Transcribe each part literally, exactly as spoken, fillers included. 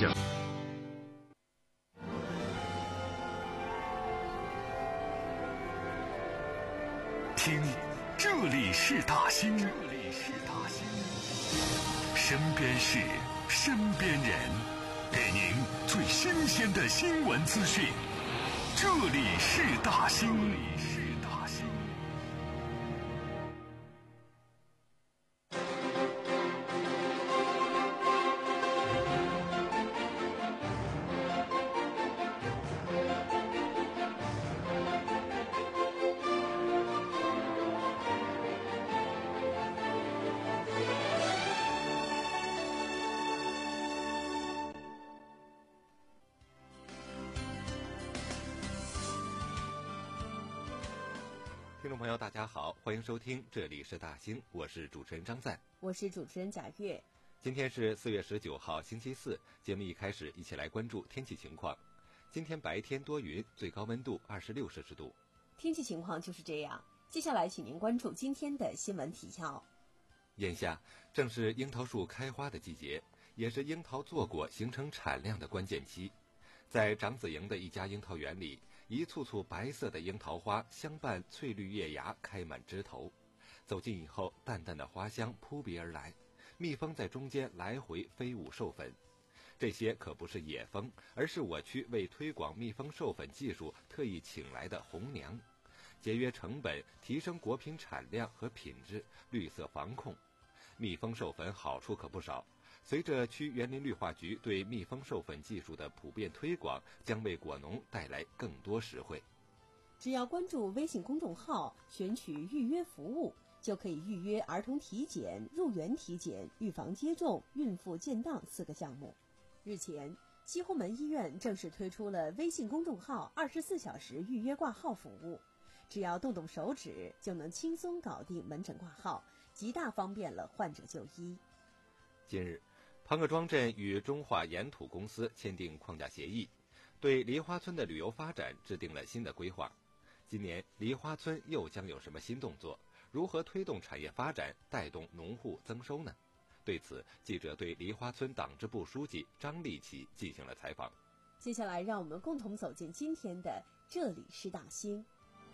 享。听，这里是大兴，这里是大兴，身边事，身边人，给您最新鲜的新闻资讯。这里是大兴，这里是大兴。 听众朋友大家好，欢迎收听这里是大兴，我是主持人张赞， 我是主持人贾月。 今天是四月十九号星期四，节目一开始一起来关注天气情况。今天白天多云，最高温度二十六摄氏度。 天气情况就是这样，接下来请您关注今天的新闻提要。 眼下正是樱桃树开花的季节，也是樱桃坐果形成产量的关键期。在长子营的一家樱桃园里，一簇簇白色的樱桃花相伴翠绿叶芽开满枝头，走近以后，淡淡的花香扑鼻而来，蜜蜂在中间来回飞舞授粉。这些可不是野蜂，而是我区为推广蜜蜂授粉技术特意请来的红娘，节约成本，提升果品产量和品质，绿色防控。蜜蜂授粉好处可不少，随着区园林绿化局对蜜蜂授粉技术的普遍推广，将为果农带来更多实惠。 只要关注微信公众号，选取预约服务，就可以预约儿童体检、入园体检、预防接种、孕妇建档四个项目。日前，西红门医院正式推出了微信公众号二十四小时预约挂号服务，只要动动手指就能轻松搞定门诊挂号，极大方便了患者就医。 近日，庞各庄镇与中华盐土公司签订框架协议，对梨花村的旅游发展制定了新的规划。今年梨花村又将有什么新动作？如何推动产业发展，带动农户增收呢？对此，记者对梨花村党支部书记张立奇进行了采访。 接下来让我们共同走进今天的这里是大兴。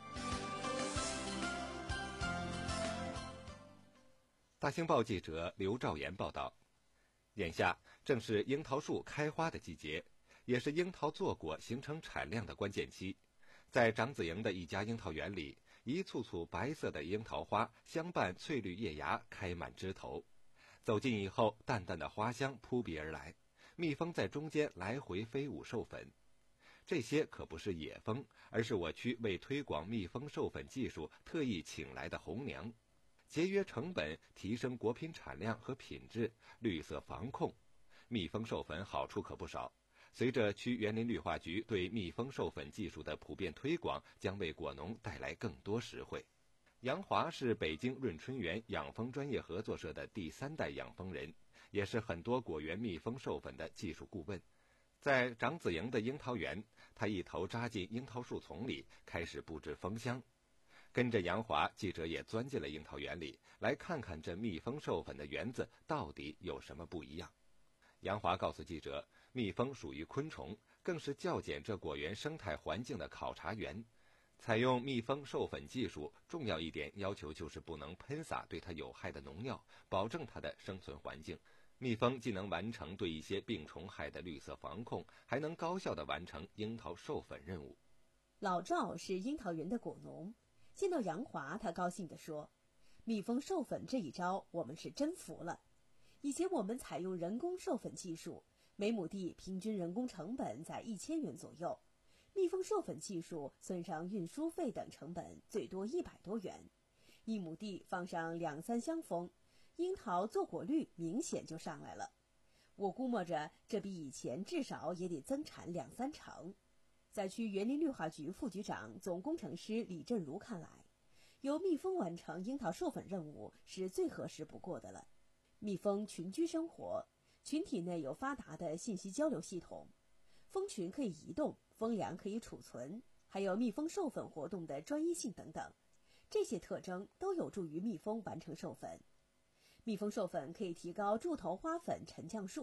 大兴报记者刘兆岩报道，眼下正是樱桃树开花的季节，也是樱桃坐果形成产量的关键期。在长子营的一家樱桃园里，一簇簇白色的樱桃花相伴翠绿叶芽开满枝头，走近以后，淡淡的花香扑鼻而来，蜜蜂在中间来回飞舞授粉。这些可不是野蜂，而是我区为推广蜜蜂授粉技术特意请来的红娘，节约成本，提升果品产量和品质，绿色防控。蜜蜂授粉好处可不少，随着区园林绿化局对蜜蜂授粉技术的普遍推广，将为果农带来更多实惠。杨华是北京润春园养蜂专业合作社的第三代养蜂人，也是很多果园蜜蜂授粉的技术顾问。在长子营的樱桃园，他一头扎进樱桃树丛里，开始布置蜂箱。跟着杨华，记者也钻进了樱桃园里，来看看这蜜蜂授粉的园子到底有什么不一样。杨华告诉记者，蜜蜂属于昆虫，更是校检这果园生态环境的考察员。采用蜜蜂授粉技术，重要一点要求就是不能喷洒对它有害的农药，保证它的生存环境。蜜蜂既能完成对一些病虫害的绿色防控，还能高效地完成樱桃授粉任务。 老赵是樱桃园的果农，见到杨华，他高兴地说：“蜜蜂授粉这一招，我们是真服了。以前我们采用人工授粉技术，每亩地平均人工成本在一千元左右。蜜蜂授粉技术算上运输费等成本，最多一百多元。一亩地放上两三箱蜂，樱桃坐果率明显就上来了。我估摸着，这比以前至少也得增产两三成。”在区园林绿化局副局长、总工程师李振如看来，由蜜蜂完成樱桃授粉任务是最合适不过的了。蜜蜂群居生活，群体内有发达的信息交流系统，蜂群可以移动，蜂粮可以储存，还有蜜蜂授粉活动的专一性等等，这些特征都有助于蜜蜂完成授粉。蜜蜂授粉可以提高柱头花粉沉降数，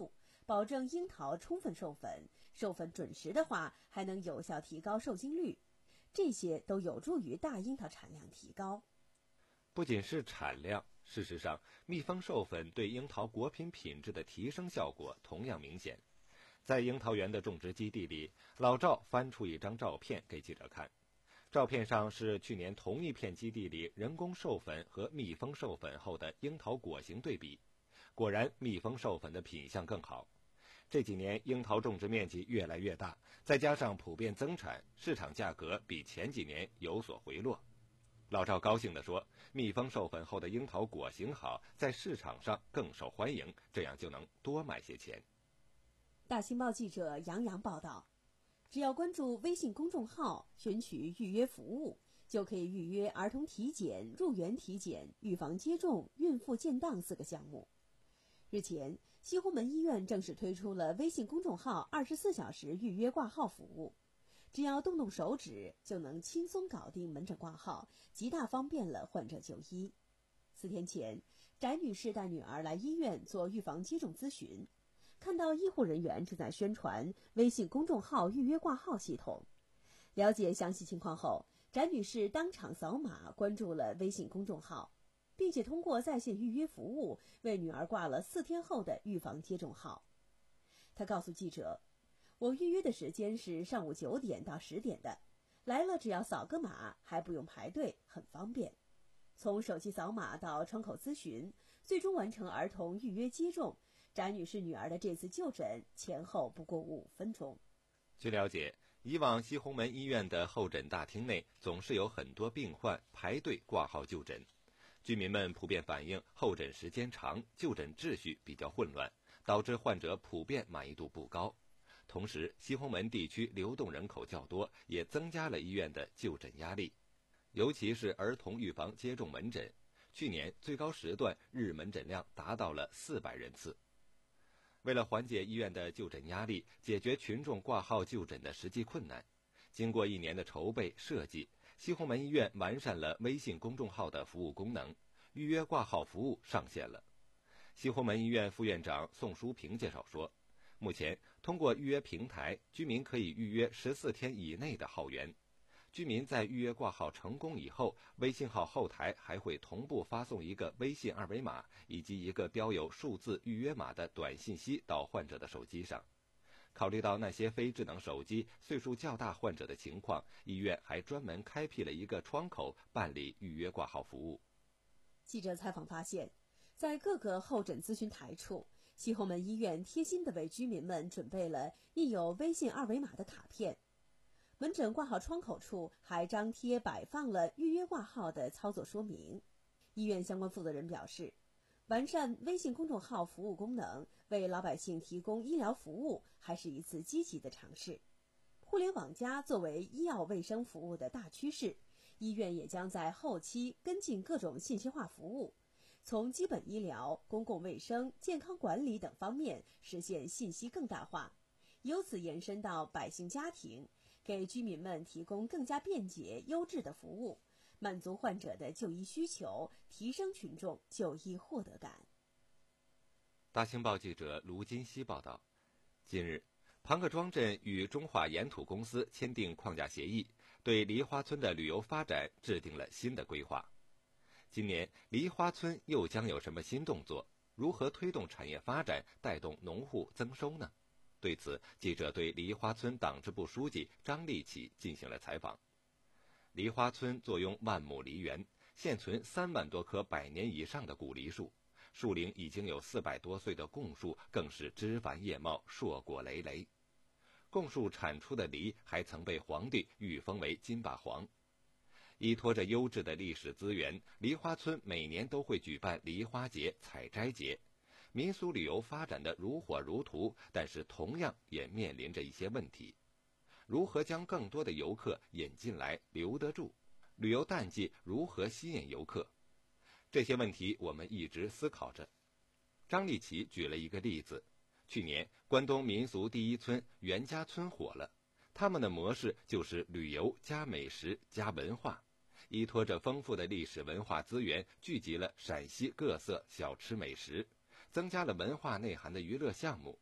保证樱桃充分授粉，授粉准时的话，还能有效提高受精率，这些都有助于大樱桃产量提高。 不仅是产量，事实上，蜜蜂授粉对樱桃果品品质的提升效果同样明显。在樱桃园的种植基地里，老赵翻出一张照片给记者看。照片上是去年同一片基地里人工授粉和蜜蜂授粉后的樱桃果形对比，果然蜜蜂授粉的品相更好。这几年樱桃种植面积越来越大，再加上普遍增产，市场价格比前几年有所回落。老赵高兴地说，蜜蜂授粉后的樱桃果形好，在市场上更受欢迎，这样就能多卖些钱。 大新报记者杨洋报道，只要关注微信公众号，选取预约服务，就可以预约儿童体检、入园体检、预防接种、孕妇建档四个项目。日前，西红门医院正式推出了微信公众号二十四小时预约挂号服务，只要动动手指就能轻松搞定门诊挂号，极大方便了患者就医。四天前，翟女士带女儿来医院做预防接种咨询，看到医护人员正在宣传微信公众号预约挂号系统。了解详细情况后，翟女士当场扫码关注了微信公众号，并且通过在线预约服务为女儿挂了四天后的预防接种号。她告诉记者，我预约的时间是上午九点到十点的，来了只要扫个码，还不用排队，很方便。从手机扫码到窗口咨询，最终完成儿童预约接种，翟女士女儿的这次就诊前后不过五分钟。 据了解，以往西红门医院的候诊大厅内总是有很多病患排队挂号就诊，居民们普遍反映候诊时间长，就诊秩序比较混乱，导致患者普遍满意度不高。同时，西红门地区流动人口较多，也增加了医院的就诊压力，尤其是儿童预防接种门诊，去年最高时段日门诊量达到了四百人次。为了缓解医院的就诊压力，解决群众挂号就诊的实际困难，经过一年的筹备设计，西红门医院完善了微信公众号的服务功能，预约挂号服务上线了。西红门医院副院长宋淑平介绍说，目前通过预约平台，居民可以预约十四天以内的号源。居民在预约挂号成功以后，微信号后台还会同步发送一个微信二维码以及一个标有数字预约码的短信息到患者的手机上。考虑到那些非智能手机岁数较大患者的情况，医院还专门开辟了一个窗口办理预约挂号服务。 记者采访发现，在各个候诊咨询台处，西红门医院贴心地为居民们准备了印有微信二维码的卡片。门诊挂号窗口处还张贴摆放了预约挂号的操作说明。医院相关负责人表示，完善微信公众号服务功能，为老百姓提供医疗服务，还是一次积极的尝试。互联网加作为医药卫生服务的大趋势，医院也将在后期跟进各种信息化服务，从基本医疗、公共卫生、健康管理等方面实现信息更大化，由此延伸到百姓家庭，给居民们提供更加便捷、优质的服务，满足患者的就医需求，提升群众就医获得感。 大清报记者卢金熙报道，近日，庞各庄镇与中华盐土公司签订框架协议，对梨花村的旅游发展制定了新的规划。今年，梨花村又将有什么新动作？如何推动产业发展，带动农户增收呢？对此，记者对梨花村党支部书记张立起进行了采访。梨花村坐拥万亩梨园，现存三万多棵百年以上的古梨树，树龄已经有四百多岁的贡树更是枝繁叶茂，硕果累累。贡树产出的梨还曾被皇帝御封为金霸皇。依托着优质的历史资源，梨花村每年都会举办梨花节、采摘节。民俗旅游发展的如火如荼，但是同样也面临着一些问题。如何将更多的游客引进来，留得住？旅游淡季如何吸引游客？这些问题我们一直思考着。张立起举了一个例子，去年关东民俗第一村袁家村火了，他们的模式就是旅游加美食加文化，依托着丰富的历史文化资源，聚集了陕西各色小吃美食，增加了文化内涵的娱乐项目，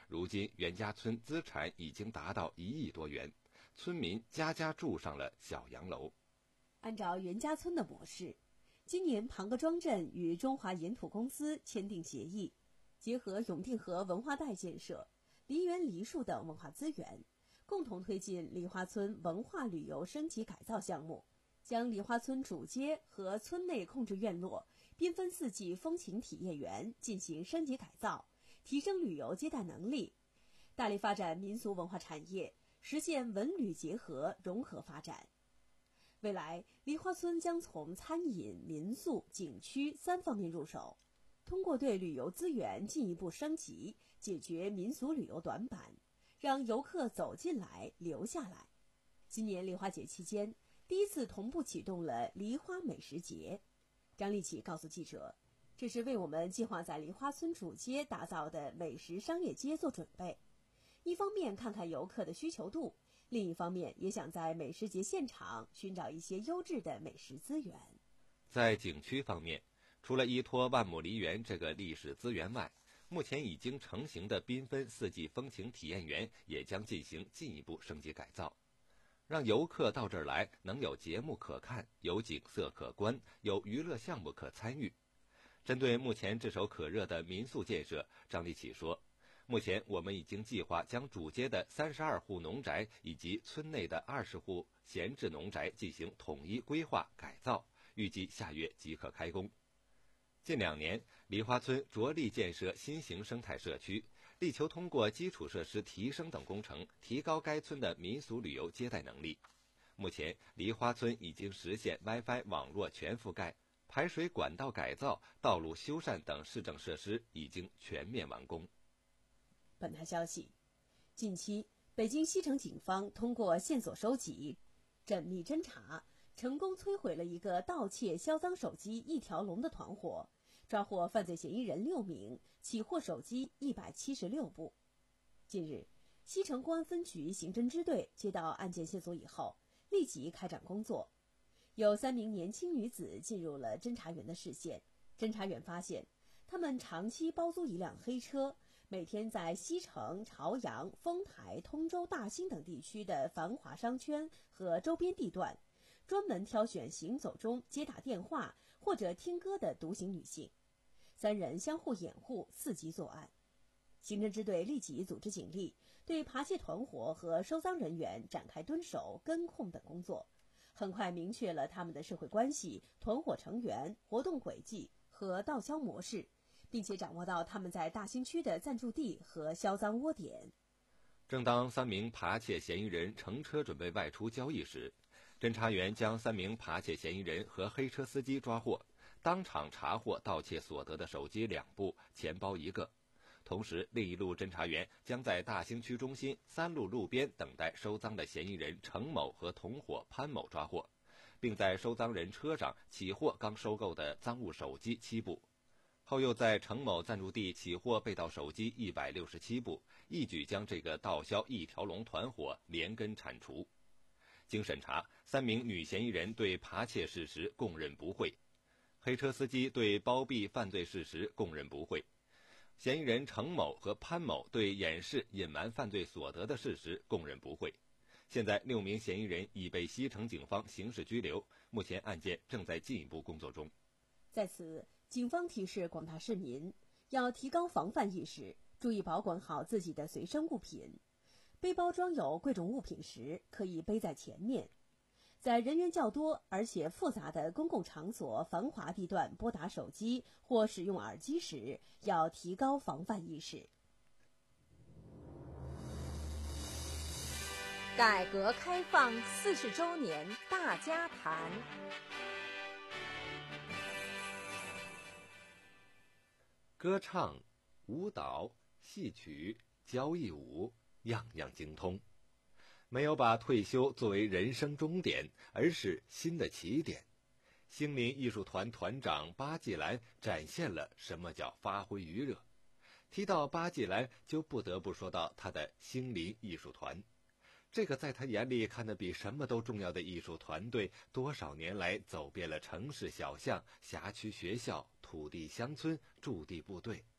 如今袁家村资产已经达到一亿多元，村民家家住上了小洋楼。 按照袁家村的模式，今年庞各庄镇与中华盐土公司签订协议，结合永定河文化带建设、梨园梨树等文化资源，共同推进梨花村文化旅游升级改造项目，将梨花村主街和村内控制院落、缤纷四季风情体验园进行升级改造，提升旅游接待能力，大力发展民俗文化产业，实现文旅结合融合发展。未来，梨花村将从餐饮、民宿、景区三方面入手，通过对旅游资源进一步升级，解决民俗旅游短板，让游客走进来、留下来。今年梨花节期间，第一次同步启动了梨花美食节。张立起告诉记者，这是为我们计划在梨花村主街打造的美食商业街做准备。一方面看看游客的需求度，另一方面也想在美食节现场寻找一些优质的美食资源。 在景区方面，除了依托万亩梨园这个历史资源外，目前已经成型的缤纷四季风情体验园也将进行进一步升级改造，让游客到这儿来能有节目可看，有景色可观，有娱乐项目可参与。针对目前炙手可热的民宿建设，张立起说，目前我们已经计划将主街的三十二户农宅以及村内的二十户闲置农宅进行统一规划改造，预计下月即可开工。近两年，梨花村着力建设新型生态社区，力求通过基础设施提升等工程，提高该村的民俗旅游接待能力。目前，梨花村已经实现 WiFi 网络全覆盖，排水管道改造、道路修缮等市政设施已经全面完工。 本台消息，近期北京西城警方通过线索收集、缜密侦查，成功摧毁了一个盗窃销赃手机一条龙的团伙，抓获犯罪嫌疑人六名，起获手机一百七十六部。近日，西城公安分局刑侦支队接到案件线索以后，立即开展工作。有三名年轻女子进入了侦查员的视线。侦查员发现，他们长期包租一辆黑车，每天在西城、朝阳、丰台、通州、大兴等地区的繁华商圈和周边地段，专门挑选行走中接打电话或者听歌的独行女性。三人相互掩护，伺机作案。刑侦支队立即组织警力，对扒窃团伙和收赃人员展开蹲守、跟控等工作，很快明确了他们的社会关系、团伙成员、活动轨迹和盗销模式，并且掌握到他们在大兴区的暂住地和销赃窝点。 正当三名扒窃嫌疑人乘车准备外出交易时，侦查员将三名扒窃嫌疑人和黑车司机抓获，当场查获盗窃所得的手机两部、钱包一个。同时，另一路侦查员将在大兴区中心三路路边等待收赃的嫌疑人程某和同伙潘某抓获，并在收赃人车上起获刚收购的赃物手机七部。后又在程某暂住地起获被盗手机一百六十七部，一举将这个盗销一条龙团伙连根铲除。经审查，三名女嫌疑人对扒窃事实供认不讳，黑车司机对包庇犯罪事实供认不讳，嫌疑人程某和潘某对掩饰、隐瞒犯罪所得的事实供认不讳。现在六名嫌疑人已被西城警方刑事拘留，目前案件正在进一步工作中。 在此，警方提示广大市民要提高防范意识，注意保管好自己的随身物品。背包装有贵重物品时，可以背在前面。在人员较多而且复杂的公共场所、繁华地段拨打手机或使用耳机时，要提高防范意识。 改革开放四十周年大家谈。 歌唱、舞蹈、戏曲、交谊舞，样样精通。没有把退休作为人生终点，而是新的起点。星林艺术团团长巴季兰展现了什么叫发挥余热。提到巴季兰，就不得不说到他的星林艺术团。这个在他眼里看得比什么都重要的艺术团队，多少年来走遍了城市小巷、辖区学校、土地乡村、驻地部队。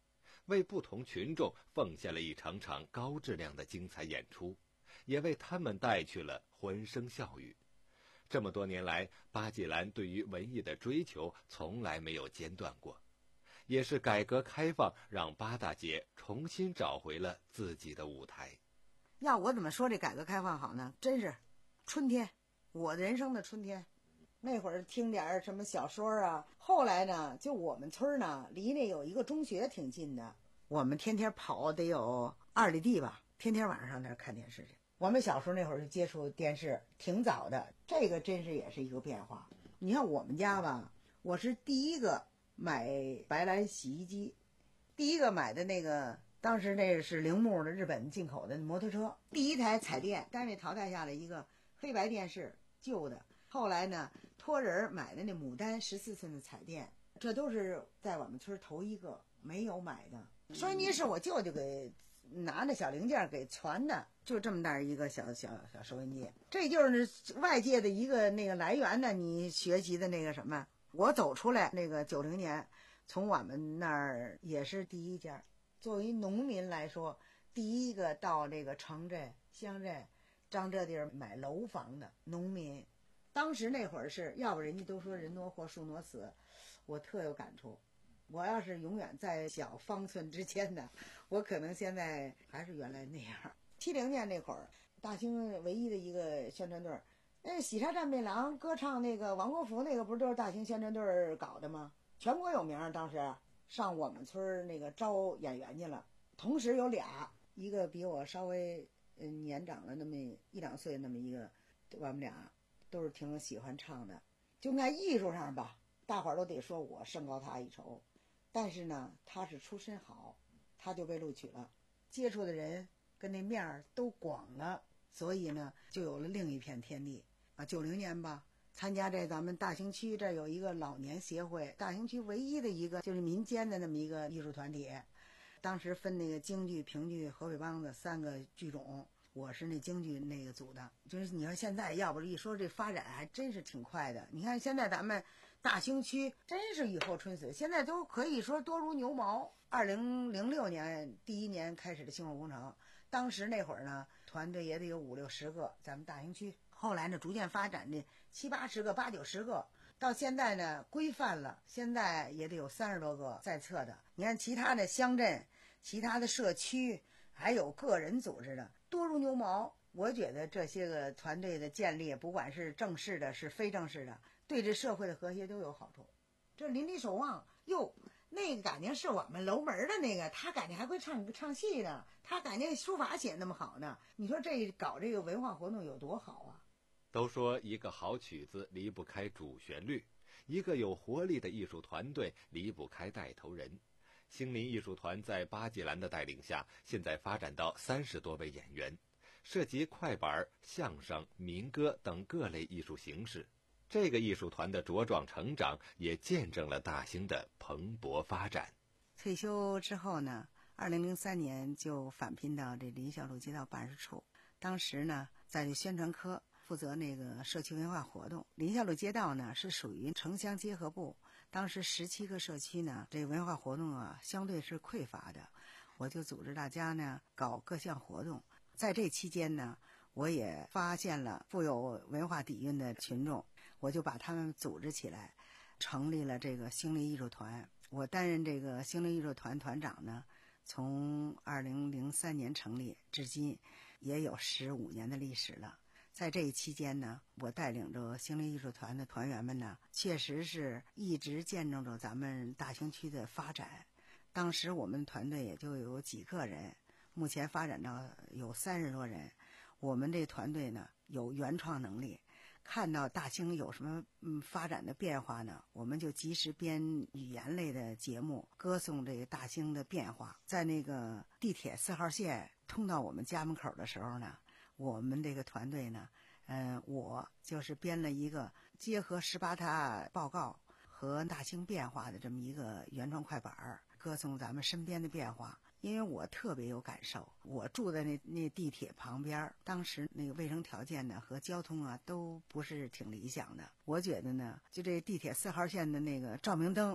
为不同群众奉献了一场场高质量的精彩演出，也为他们带去了欢声笑语。这么多年来，巴季兰对于文艺的追求从来没有间断过，也是改革开放让八大节重新找回了自己的舞台。 要我怎么说这改革开放好呢？真是春天，我的人生的春天。那会儿听点什么小说啊，后来呢，就我们村呢，离那有一个中学挺近的，我们天天跑得有二里地吧，天天晚上上那儿看电视去。我们小时候那会儿就接触电视挺早的，这个真是也是一个变化。你看我们家吧，我是第一个买白兰洗衣机，第一个买的那个当时那是铃木的日本进口的摩托车，第一台彩电单位淘汰下来一个黑白电视旧的，后来呢托人买的那牡丹十四寸的彩电，这都是在我们村头一个没有买的。收音机是我舅舅给拿着小零件给传的，就这么大一个小小小收音机，这就是外界的一个那个来源呢。你学习的那个什么，我走出来那个九零年，从我们那儿也是第一家。作为农民来说，第一个到这个城镇、乡镇、张这地儿买楼房的农民。当时那会儿是要不人家都说人挪活树挪死，我特有感触。我要是永远在小方寸之间的，我可能现在还是原来那样。七零年那会儿，大兴唯一的一个宣传队，那喜茶战备郎歌唱那个王国福那个，不是都是大兴宣传队搞的吗？全国有名。当时上我们村那个招演员去了，同时有俩，一个比我稍微嗯年长了那么一两岁，那么一个，我们俩都是挺喜欢唱的。就在艺术上吧，大伙儿都得说我胜高他一筹。但是呢，他是出身好，他就被录取了，接触的人跟那面儿都广了，所以呢，就有了另一片天地啊。九零年吧，参加这咱们大兴区这有一个老年协会，大兴区唯一的一个就是民间的那么一个艺术团体，当时分那个京剧、评剧、河北梆子三个剧种，我是那京剧那个组的。就是你说现在要不是一说这发展还真是挺快的，你看现在咱们大兴区真是雨后春笋，现在都可以说多如牛毛。二零零六年第一年开始的兴隆工程，当时那会儿呢，团队也得有五六十个，咱们大兴区。后来呢，逐渐发展的七八十个、八九十个，到现在呢规范了，现在也得有三十多个在册的。你看其他的乡镇、其他的社区，还有个人组织的，多如牛毛。我觉得这些个团队的建立，不管是正式的，是非正式的，对这社会的和谐都有好处。这邻里守望，哟，那个感情是我们楼门的那个，他感情还会唱唱戏呢，他感觉书法写那么好呢。你说这搞这个文化活动有多好啊？ 都说一个好曲子离不开主旋律，一个有活力的艺术团队离不开带头人。兴林艺术团在巴季兰的带领下，现在发展到三十多位演员，涉及快板、相声、民歌等各类艺术形式。这个艺术团的茁壮成长，也见证了大兴的蓬勃发展。 退休之后呢，二零零三年就返聘到这林孝路街道办事处，当时呢，在这宣传科负责那个社区文化活动。林孝路街道呢是属于城乡结合部，当时十七个社区呢，这文化活动啊相对是匮乏的，我就组织大家呢搞各项活动。在这期间呢，我也发现了富有文化底蕴的群众，我就把他们组织起来，成立了这个兴林艺术团。我担任这个兴林艺术团团长呢，从二零零三年成立至今，也有十五年的历史了。在这一期间呢，我带领着兴林艺术团的团员们呢，确实是一直见证着咱们大兴区的发展。当时我们团队也就有几个人，目前发展到有三十多人。我们这团队呢有原创能力，看到大兴有什么嗯发展的变化呢，我们就及时编语言类的节目，歌颂这个大兴的变化。在那个地铁四号线通到我们家门口的时候呢，我们这个团队呢，嗯、呃，我就是编了一个结合十八大报告和大兴变化的这么一个原创快板，歌颂咱们身边的变化。因为我特别有感受，我住在那那地铁旁边，当时那个卫生条件呢和交通啊都不是挺理想的。我觉得呢，就这地铁四号线的那个照明灯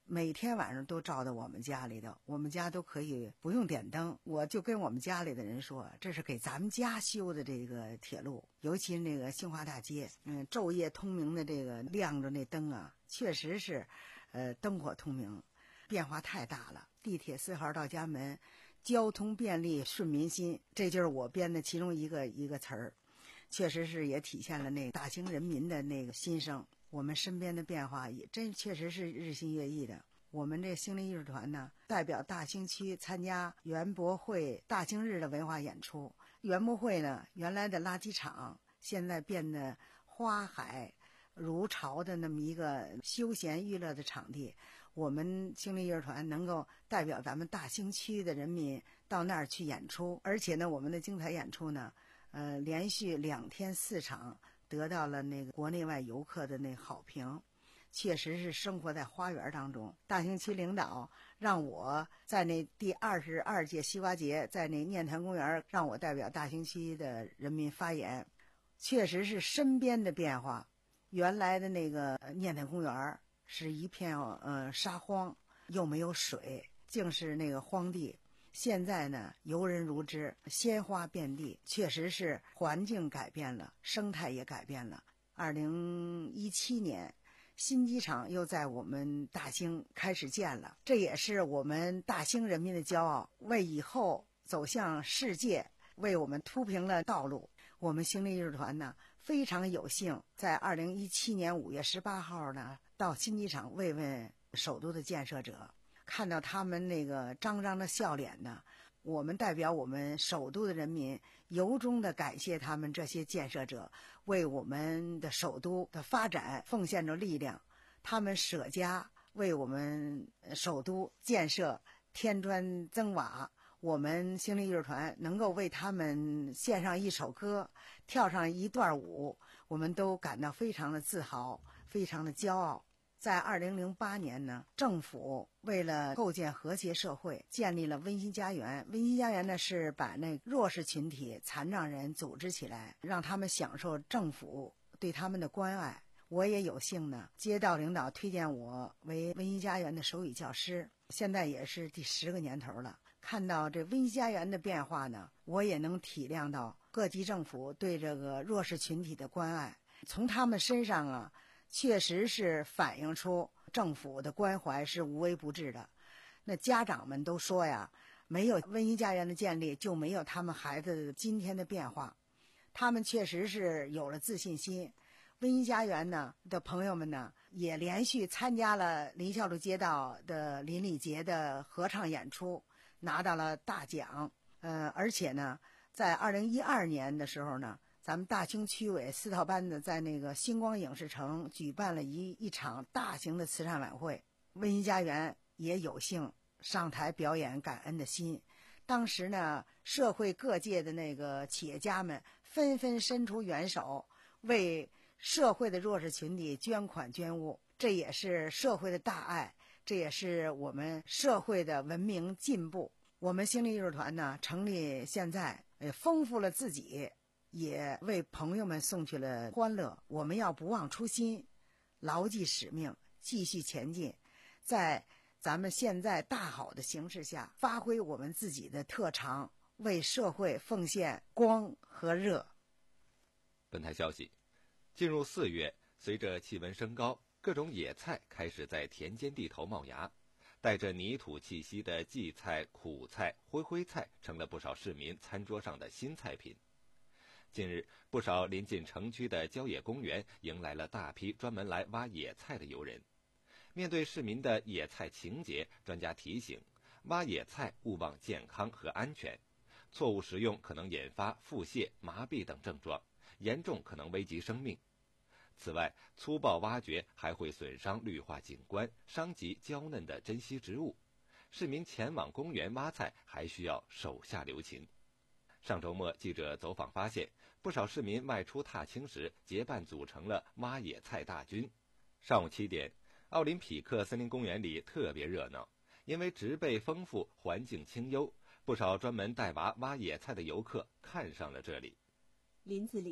每天晚上都照到我们家里头，我们家都可以不用点灯。我就跟我们家里的人说，这是给咱们家修的这个铁路，尤其那个兴华大街，嗯，昼夜通明的这个亮着那灯啊，确实是，呃，灯火通明，变化太大了。地铁四号到家门，交通便利顺民心，这就是我编的其中一个一个词儿，确实是也体现了那个大兴人民的那个心声。我们身边的变化也真确实是日新月异的。我们这兴林艺术团呢，代表大兴区参加园博会大兴日的文化演出。园博会呢，原来的垃圾场现在变得花海如潮的那么一个休闲娱乐的场地。我们兴林艺术团能够代表咱们大兴区的人民到那儿去演出，而且呢，我们的精彩演出呢，呃，连续两天四场得到了那个国内外游客的那好评，确实是生活在花园当中。大兴区领导让我在那第二十二届西瓜节在那念坛公园让我代表大兴区的人民发言，确实是身边的变化。原来的那个念坛公园是一片呃沙荒，又没有水，竟是那个荒地。现在呢，游人如织，鲜花遍地，确实是环境改变了，生态也改变了。二零一七年，新机场又在我们大兴开始建了，这也是我们大兴人民的骄傲，为以后走向世界为我们铺平了道路。我们兴林艺术团呢，非常有幸在二零一七年五月十八号呢，到新机场慰问首都的建设者，看到他们那个张张的笑脸呢，我们代表我们首都的人民由衷的感谢他们这些建设者，为我们的首都的发展奉献着力量。他们舍家为我们首都建设添砖增瓦，我们兴林艺术团能够为他们献上一首歌，跳上一段舞，我们都感到非常的自豪，非常的骄傲。在二零零八年呢，政府为了构建和谐社会，建立了温馨家园。温馨家园呢，是把那弱势群体残障人组织起来，让他们享受政府对他们的关爱。我也有幸呢，街道领导推荐我为温馨家园的手语教师，现在也是第十个年头了。看到这温馨家园的变化呢，我也能体谅到各级政府对这个弱势群体的关爱，从他们身上啊，确实是反映出政府的关怀是无微不至的。那家长们都说呀，没有温馨家园的建立，就没有他们孩子的今天的变化。他们确实是有了自信心。温馨家园呢的朋友们呢，也连续参加了林孝路街道的邻里节的合唱演出，拿到了大奖。呃，而且呢，在二零一二年的时候呢，咱们大兴区委四套班子在那个星光影视城举办了一一场大型的慈善晚会，温馨家园也有幸上台表演感恩的心。当时呢，社会各界的那个企业家们纷纷伸出援手，为社会的弱势群体捐款捐物，这也是社会的大爱，这也是我们社会的文明进步。我们兴林艺术团呢，成立现在也丰富了自己，也为朋友们送去了欢乐。我们要不忘初心，牢记使命，继续前进，在咱们现在大好的形势下，发挥我们自己的特长，为社会奉献光和热。 本台消息，进入四月，随着气温升高，各种野菜开始在田间地头冒芽，带着泥土气息的荠菜、苦菜、灰灰菜成了不少市民餐桌上的新菜品。近日，不少临近城区的郊野公园迎来了大批专门来挖野菜的游人。面对市民的野菜情结，专家提醒，挖野菜勿忘健康和安全，错误食用可能引发腹泻、麻痹等症状，严重可能危及生命。此外，粗暴挖掘还会损伤绿化景观，伤及娇嫩的珍稀植物。市民前往公园挖菜还需要手下留情。上周末，记者走访发现，不少市民外出踏青时结伴组成了挖野菜大军。上午七点，奥林匹克森林公园里特别热闹，因为植被丰富，环境清幽，不少专门带娃挖野菜的游客看上了这里。 林子里，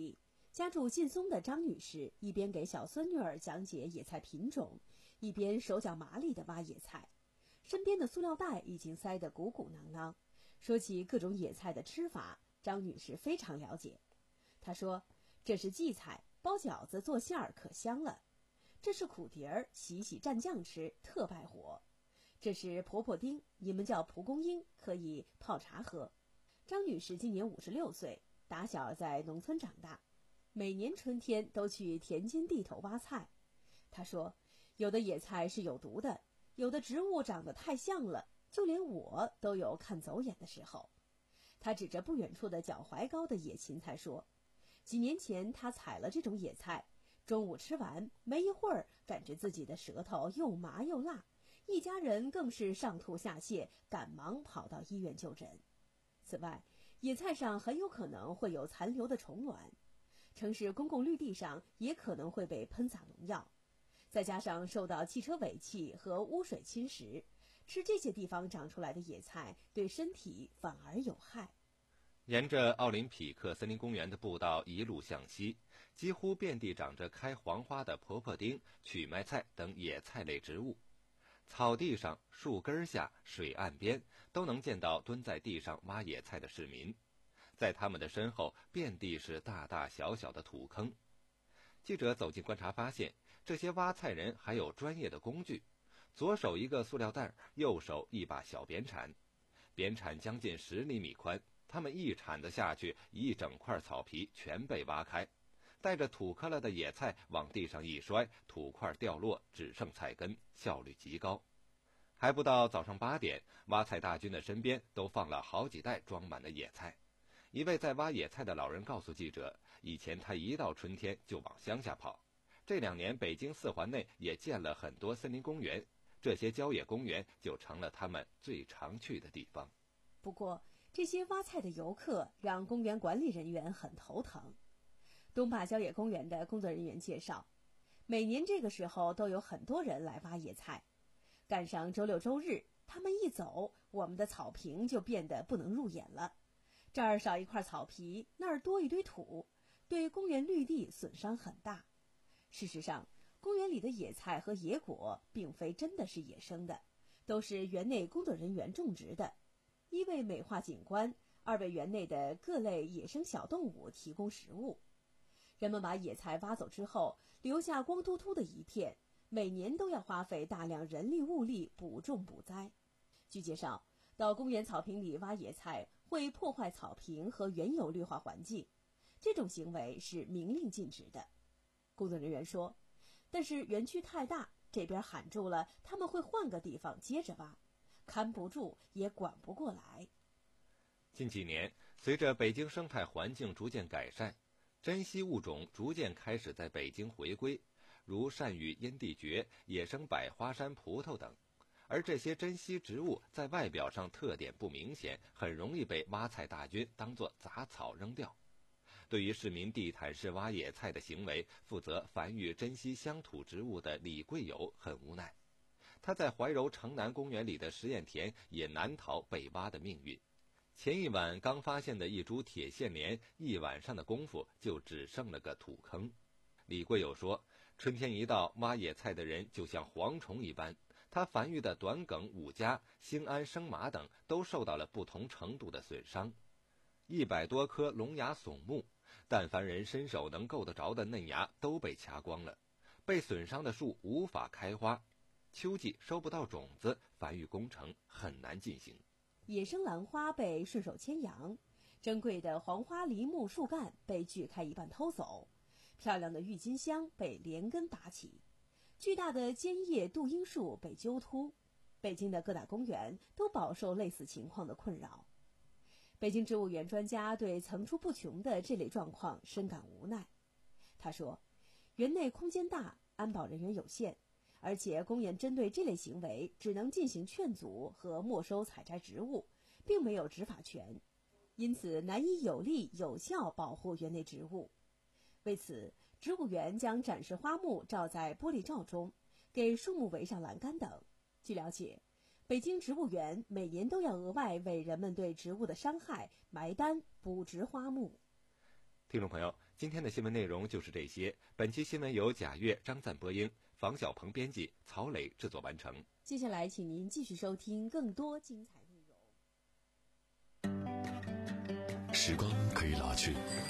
家住劲松的张女士一边给小孙女儿讲解野菜品种，一边手脚麻利地挖野菜，身边的塑料袋已经塞得鼓鼓囊囊。说起各种野菜的吃法，张女士非常了解。她说：“这是荠菜，包饺子做馅儿可香了；这是苦蝶儿，洗洗蘸酱吃特败火；这是婆婆丁，你们叫蒲公英，可以泡茶喝。”张女士今年五十六岁，打小在农村长大，每年春天都去田间地头挖菜。她说，有的野菜是有毒的，有的植物长得太像了，就连我都有看走眼的时候。她指着不远处的脚踝高的野芹菜说，几年前她采了这种野菜，中午吃完没一会儿感觉自己的舌头又麻又辣，一家人更是上吐下泻，赶忙跑到医院就诊。此外，野菜上很有可能会有残留的虫卵，城市公共绿地上也可能会被喷洒农药，再加上受到汽车尾气和污水侵蚀，吃这些地方长出来的野菜对身体反而有害。 沿着奥林匹克森林公园的步道一路向西，几乎遍地长着开黄花的婆婆丁、曲麦菜等野菜类植物。草地上、树根下、水岸边都能见到蹲在地上挖野菜的市民，在他们的身后遍地是大大小小的土坑。记者走近观察发现，这些挖菜人还有专业的工具，左手一个塑料袋，右手一把小扁铲，扁铲将近十厘米宽，他们一铲子下去，一整块草皮全被挖开，带着土坷了的野菜往地上一摔，土块掉落，只剩菜根，效率极高。还不到早上八点，挖菜大军的身边都放了好几袋装满的野菜。一位在挖野菜的老人告诉记者，以前他一到春天就往乡下跑，这两年北京四环内也建了很多森林公园，这些郊野公园就成了他们最常去的地方。 不过，这些挖菜的游客让公园管理人员很头疼。东坝郊野公园的工作人员介绍，每年这个时候都有很多人来挖野菜，赶上周六周日，他们一走，我们的草坪就变得不能入眼了。这儿少一块草皮，那儿多一堆土，对公园绿地损伤很大。事实上，公园里的野菜和野果并非真的是野生的，都是园内工作人员种植的，一为美化景观，二为园内的各类野生小动物提供食物。人们把野菜挖走之后，留下光秃秃的一片，每年都要花费大量人力物力补种补栽。据介绍，到公园草坪里挖野菜会破坏草坪和原有绿化环境，这种行为是明令禁止的。工作人员说，但是园区太大，这边喊住了，他们会换个地方接着挖，看不住也管不过来。 近几年，随着北京生态环境逐渐改善，珍稀物种逐渐开始在北京回归，如善羽阴地蕨、野生百花山葡萄等。而这些珍稀植物在外表上特点不明显，很容易被挖菜大军当作杂草扔掉。对于市民地毯式挖野菜的行为，负责繁育珍稀乡土植物的李贵友很无奈。他在怀柔城南公园里的实验田也难逃被挖的命运。前一晚刚发现的一株铁线莲，一晚上的功夫就只剩了个土坑。李贵友说，春天一到，挖野菜的人就像蝗虫一般，他繁育的短梗、五家、兴安、生麻等都受到了不同程度的损伤。一百多棵龙牙怂木，但凡人伸手能够得着的嫩芽都被掐光了，被损伤的树无法开花，秋季收不到种子，繁育工程很难进行。 野生兰花被顺手牵羊，珍贵的黄花梨木树干被锯开一半偷走，漂亮的郁金香被连根拔起，巨大的尖叶杜英树被揪秃。北京的各大公园都饱受类似情况的困扰。北京植物园专家对层出不穷的这类状况深感无奈。他说，园内空间大，安保人员有限，而且公园针对这类行为只能进行劝阻和没收采摘植物，并没有执法权，因此难以有力有效保护园内植物。为此，植物园将展示花木罩在玻璃罩中，给树木围上栏杆等。据了解，北京植物园每年都要额外为人们对植物的伤害埋单补植花木。 听众朋友，今天的新闻内容就是这些。本期新闻由贾越、张赞播音，房小鹏编辑，曹磊制作完成。 接下来，请您继续收听更多精彩内容。 时光可以老去，